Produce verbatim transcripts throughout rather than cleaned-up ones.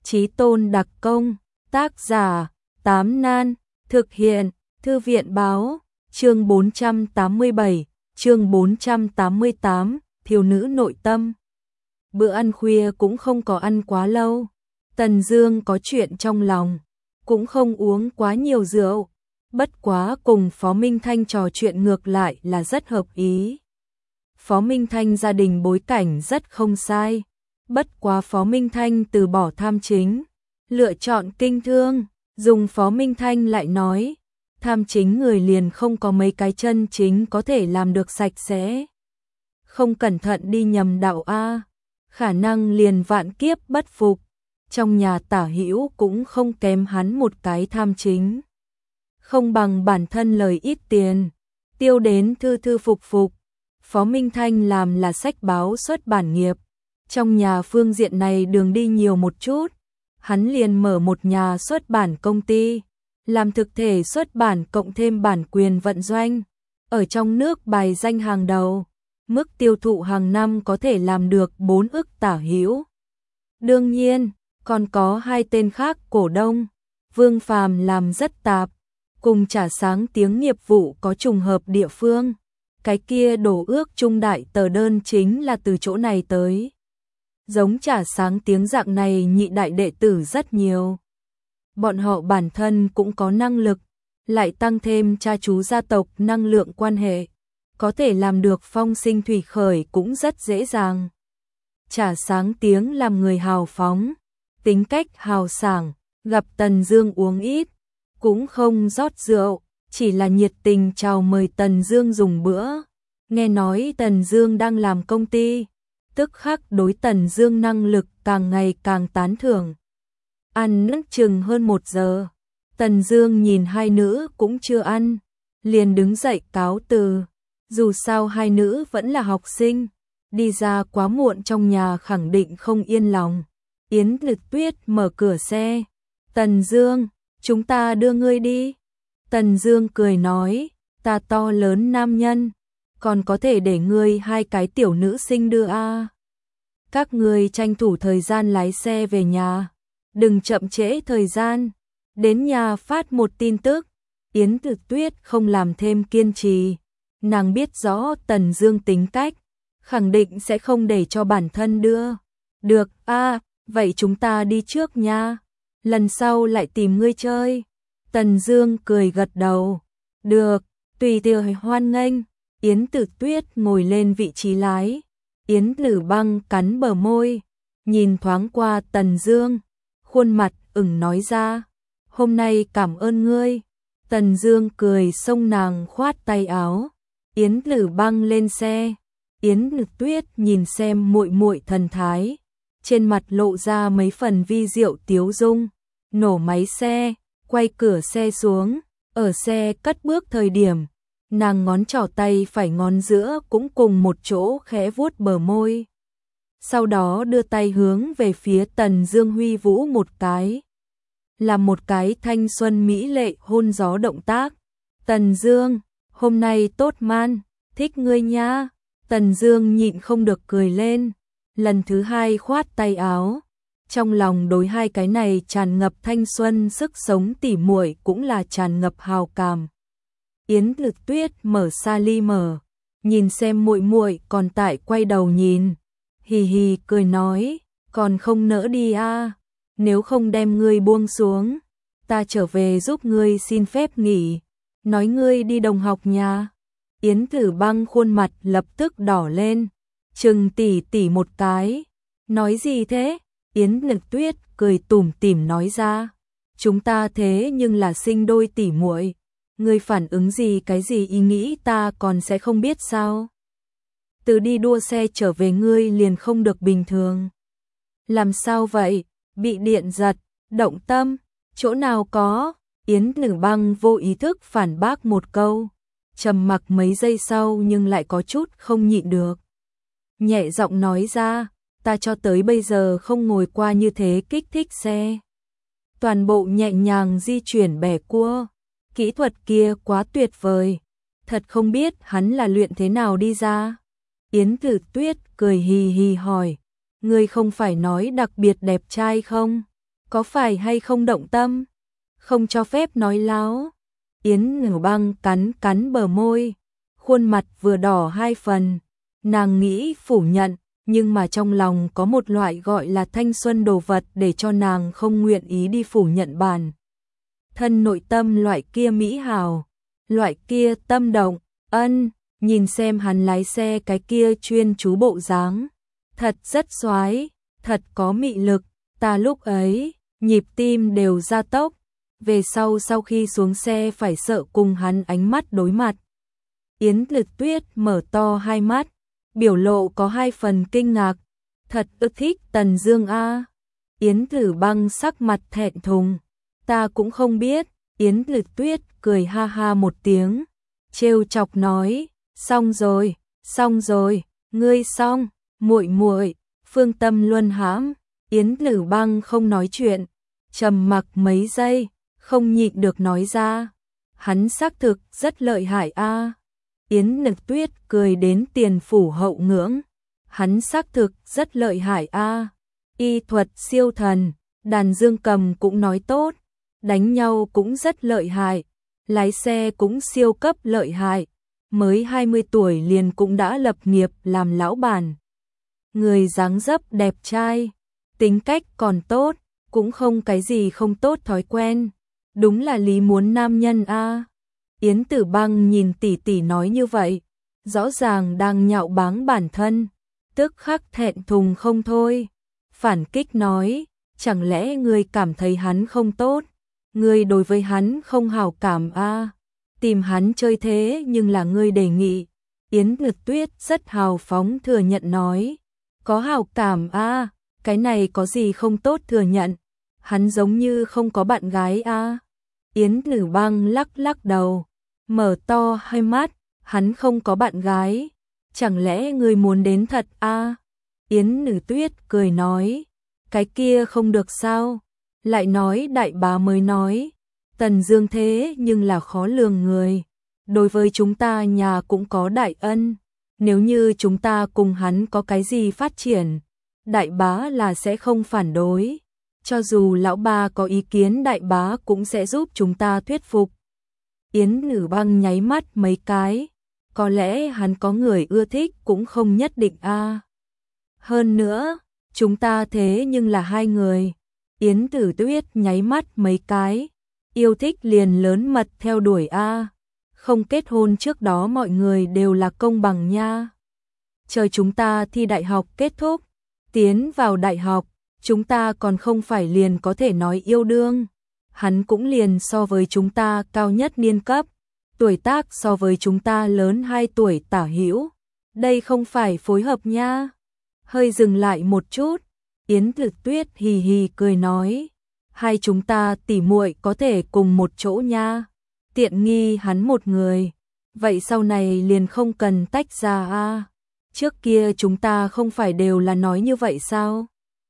Chí tôn đặc công, tác giả, Tám Nan, thực hiện, Thư viện báo, chương bốn trăm tám mươi bảy, chương bốn trăm tám mươi tám, thiếu nữ nội tâm. Bữa ăn khuya cũng không có ăn quá lâu, Tần Dương có chuyện trong lòng, cũng không uống quá nhiều rượu, bất quá cùng Phó Minh Thanh trò chuyện ngược lại là rất hợp ý. Phó Minh Thanh gia đình bối cảnh rất không sai, bất quá Phó Minh Thanh từ bỏ tham chính, lựa chọn kinh thương, dùng Phó Minh Thanh lại nói, tham chính người liền không có mấy cái chân chính có thể làm được sạch sẽ. Không cẩn thận đi nhầm đạo a, khả năng liền vạn kiếp bất phục. Trong nhà Tả Hữu cũng không kém hắn một cái tham chính. Không bằng bản thân lời ít tiền, tiêu đến thư thư phục phục. Phó Minh Thanh làm là sách báo xuất bản nghiệp, trong nhà phương diện này đường đi nhiều một chút, hắn liền mở một nhà xuất bản công ty, làm thực thể xuất bản cộng thêm bản quyền vận doanh, ở trong nước bài danh hàng đầu, mức tiêu thụ hàng năm có thể làm được bốn ức Tả Hữu. Đương nhiên, còn có hai tên khác cổ đông, Vương Phàm làm rất tạp, cùng Trà Sáng Tiếng nghiệp vụ có trùng hợp địa phương. Cái kia đổ ước trung đại tờ đơn chính là từ chỗ này tới. Giống Trà Sáng Tiếng dạng này nhị đại đệ tử rất nhiều. Bọn họ bản thân cũng có năng lực, lại tăng thêm cha chú gia tộc năng lượng quan hệ, có thể làm được phong sinh thủy khởi cũng rất dễ dàng. Trà Sáng Tiếng làm người hào phóng, tính cách hào sảng, gặp Tần Dương uống ít, cũng không rót rượu, chỉ là nhiệt tình chào mời Tần Dương dùng bữa. Nghe nói Tần Dương đang làm công ty, tức khắc đối Tần Dương năng lực càng ngày càng tán thưởng. Ăn nước chừng hơn một giờ, Tần Dương nhìn hai nữ cũng chưa ăn, liền đứng dậy cáo từ. Dù sao hai nữ vẫn là học sinh, đi ra quá muộn trong nhà khẳng định không yên lòng. Yến Lực Tuyết mở cửa xe, Tần Dương, chúng ta đưa ngươi đi. Tần Dương cười nói, ta to lớn nam nhân, còn có thể để ngươi hai cái tiểu nữ sinh đưa a. À. Các ngươi tranh thủ thời gian lái xe về nhà, đừng chậm trễ thời gian, đến nhà phát một tin tức. Yến Lực Tuyết không làm thêm kiên trì, nàng biết rõ Tần Dương tính cách, khẳng định sẽ không để cho bản thân đưa. Được a, à, vậy chúng ta đi trước nha, lần sau lại tìm ngươi chơi. Tần Dương cười gật đầu, được, tùy tiện hoan nghênh. Yến Tử Tuyết ngồi lên vị trí lái, Yến Lử Băng cắn bờ môi, nhìn thoáng qua Tần Dương, khuôn mặt ửng nói ra, hôm nay cảm ơn ngươi. Tần Dương cười xông nàng khoát tay áo, Yến Lử Băng lên xe, Yến Tử Tuyết nhìn xem muội muội thần thái, trên mặt lộ ra mấy phần vi diệu tiếu dung, nổ máy xe, quay cửa xe xuống, ở xe cất bước thời điểm, nàng ngón trỏ tay phải ngón giữa cũng cùng một chỗ khẽ vuốt bờ môi. Sau đó đưa tay hướng về phía Tần Dương huy vũ một cái, làm một cái thanh xuân mỹ lệ hôn gió động tác. Tần Dương, hôm nay tốt man, thích ngươi nha. Tần Dương nhịn không được cười lên, lần thứ hai khoát tay áo. Trong lòng đối hai cái này tràn ngập thanh xuân sức sống tỉ muội cũng là tràn ngập hào cảm. Yến Lực Tuyết mở xa ly mở, nhìn xem muội muội còn tại quay đầu nhìn, hì hì cười nói, còn không nỡ đi a, à? Nếu không đem ngươi buông xuống, ta trở về giúp ngươi xin phép nghỉ, nói ngươi đi đồng học nhà. Yến Tử Băng khuôn mặt lập tức đỏ lên, trừng tỉ tỉ một cái, nói gì thế? Yến Lực Tuyết cười tủm tỉm nói ra, chúng ta thế nhưng là sinh đôi tỉ muội, ngươi phản ứng gì cái gì ý nghĩ ta còn sẽ không biết sao? Từ đi đua xe trở về ngươi liền không được bình thường. Làm sao vậy? Bị điện giật, động tâm, chỗ nào có? Yến Tử Băng vô ý thức phản bác một câu, trầm mặc mấy giây sau nhưng lại có chút không nhịn được. Nhẹ giọng nói ra, ta cho tới bây giờ không ngồi qua như thế kích thích xe. Toàn bộ nhẹ nhàng di chuyển bẻ cua, kỹ thuật kia quá tuyệt vời, thật không biết hắn là luyện thế nào đi ra. Yến Tử Tuyết cười hì hì hỏi, ngươi không phải nói đặc biệt đẹp trai không? có phải hay không động tâm? Không cho phép nói láo. Yến Tử Băng cắn cắn bờ môi, khuôn mặt vừa đỏ hai phần, nàng nghĩ phủ nhận, nhưng mà trong lòng có một loại gọi là thanh xuân đồ vật để cho nàng không nguyện ý đi phủ nhận bản. Thân nội tâm loại kia mỹ hào, loại kia tâm động, ân, nhìn xem hắn lái xe cái kia chuyên chú bộ dáng, thật rất xoái, thật có mị lực, ta lúc ấy, nhịp tim đều gia tốc, về sau sau khi xuống xe phải sợ cùng hắn ánh mắt đối mặt. Yến Lực Tuyết mở to hai mắt, biểu lộ có hai phần kinh ngạc, thật ức thích Tần Dương a. Yến Tử Băng sắc mặt thẹn thùng, ta cũng không biết. Yến Lực Tuyết cười ha ha một tiếng, trêu chọc nói, xong rồi, xong rồi, ngươi xong, muội muội. Phương tâm luân hãm. Yến Tử Băng không nói chuyện, trầm mặc mấy giây, không nhịn được nói ra, hắn xác thực rất lợi hại a. Yến Lực Tuyết cười đến tiền phủ hậu ngưỡng, hắn xác thực rất lợi hại a. Y thuật siêu thần, đàn dương cầm cũng nói tốt, đánh nhau cũng rất lợi hại, lái xe cũng siêu cấp lợi hại, mới hai mươi tuổi liền cũng đã lập nghiệp làm lão bản. Người dáng dấp đẹp trai, tính cách còn tốt, cũng không cái gì không tốt thói quen, đúng là lý muốn nam nhân a. Yến Tử Băng nhìn tỷ tỷ nói như vậy, rõ ràng đang nhạo báng bản thân, tức khắc thẹn thùng không thôi, phản kích nói, chẳng lẽ ngươi cảm thấy hắn không tốt, ngươi đối với hắn không hảo cảm a? Tìm hắn chơi thế nhưng là ngươi đề nghị. Yến Lực Tuyết rất hào phóng thừa nhận nói, có hảo cảm a, cái này có gì không tốt thừa nhận, hắn giống như không có bạn gái a. Yến Tử Băng lắc lắc đầu, mở to hai mắt, hắn không có bạn gái, chẳng lẽ ngươi muốn đến thật a? Yến Tử Tuyết cười nói, cái kia không được sao? Lại nói đại bá mới nói, Tần Dương thế nhưng là khó lường người, đối với chúng ta nhà cũng có đại ân, nếu như chúng ta cùng hắn có cái gì phát triển, đại bá là sẽ không phản đối, cho dù lão ba có ý kiến đại bá cũng sẽ giúp chúng ta thuyết phục. Yến Tử Băng nháy mắt mấy cái, có lẽ hắn có người ưa thích cũng không nhất định a. Hơn nữa, chúng ta thế nhưng là hai người. Yến Tử Tuyết nháy mắt mấy cái, yêu thích liền lớn mật theo đuổi a. Không kết hôn trước đó mọi người đều là công bằng nha. Chờ chúng ta thi đại học kết thúc, tiến vào đại học, chúng ta còn không phải liền có thể nói yêu đương. Hắn cũng liền so với chúng ta cao nhất niên cấp, tuổi tác so với chúng ta lớn hai tuổi tả hữu. Đây không phải phối hợp nha. Hơi dừng lại một chút, Yến Lực Tuyết hì hì cười nói, hai chúng ta tỉ muội có thể cùng một chỗ nha. Tiện nghi hắn một người, vậy sau này liền không cần tách ra a. Trước kia chúng ta không phải đều là nói như vậy sao?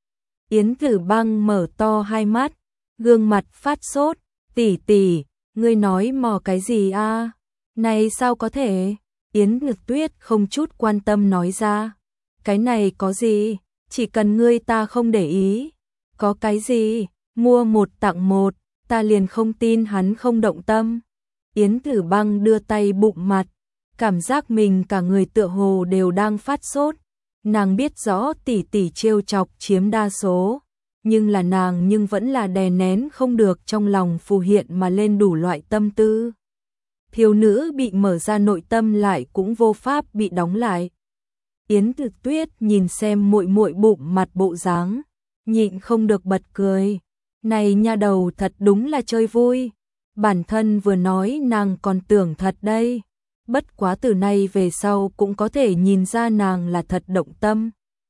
Yến Tử Băng mở to hai mắt, gương mặt phát sốt, tỷ tỷ, ngươi nói mò cái gì a? Này sao có thể? Yến Lực Tuyết không chút quan tâm nói ra, cái này có gì, chỉ cần ngươi ta không để ý. Có cái gì, mua một tặng một, ta liền không tin hắn không động tâm. Yến Tử Băng đưa tay bụng mặt, cảm giác mình cả người tựa hồ đều đang phát sốt. Nàng biết rõ tỷ tỷ trêu chọc chiếm đa số, nhưng là nàng nhưng vẫn là đè nén không được trong lòng phù hiện mà lên đủ loại tâm tư. Thiếu nữ bị mở ra nội tâm lại cũng vô pháp bị đóng lại. Yến Lực Tuyết nhìn xem muội muội bụng mặt bộ dáng, nhịn không được bật cười. Này nha đầu thật đúng là chơi vui. Bản thân vừa nói nàng còn tưởng thật đây. Bất quá từ nay về sau cũng có thể nhìn ra nàng là thật động tâm.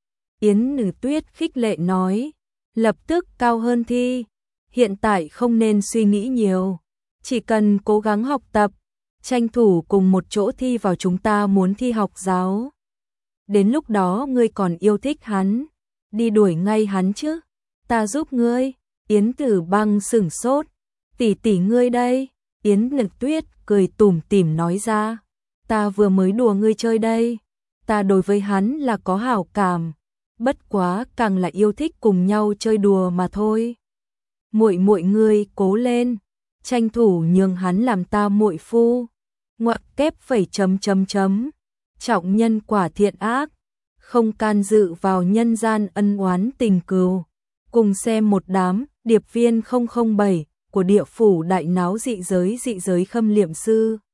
Yến Lực Tuyết khích lệ nói, lập tức cao hơn thi. Hiện tại không nên suy nghĩ nhiều, chỉ cần cố gắng học tập, tranh thủ cùng một chỗ thi vào chúng ta muốn thi học giáo. Đến lúc đó ngươi còn yêu thích hắn, đi đuổi ngay hắn chứ, ta giúp ngươi. Yến Tử Băng sửng sốt, tỷ tỷ ngươi đây. Yến Lực Tuyết cười tủm tỉm nói ra, ta vừa mới đùa ngươi chơi đây, ta đối với hắn là có hảo cảm, bất quá càng là yêu thích cùng nhau chơi đùa mà thôi. muội muội ngươi cố lên, tranh thủ nhường hắn làm ta muội phu. Ngoặc kép phẩy chấm chấm chấm. Trọng nhân quả thiện ác, không can dự vào nhân gian ân oán tình cừu. Cùng xem một đám điệp viên không không bảy của địa phủ đại náo dị giới dị giới khâm liệm sư.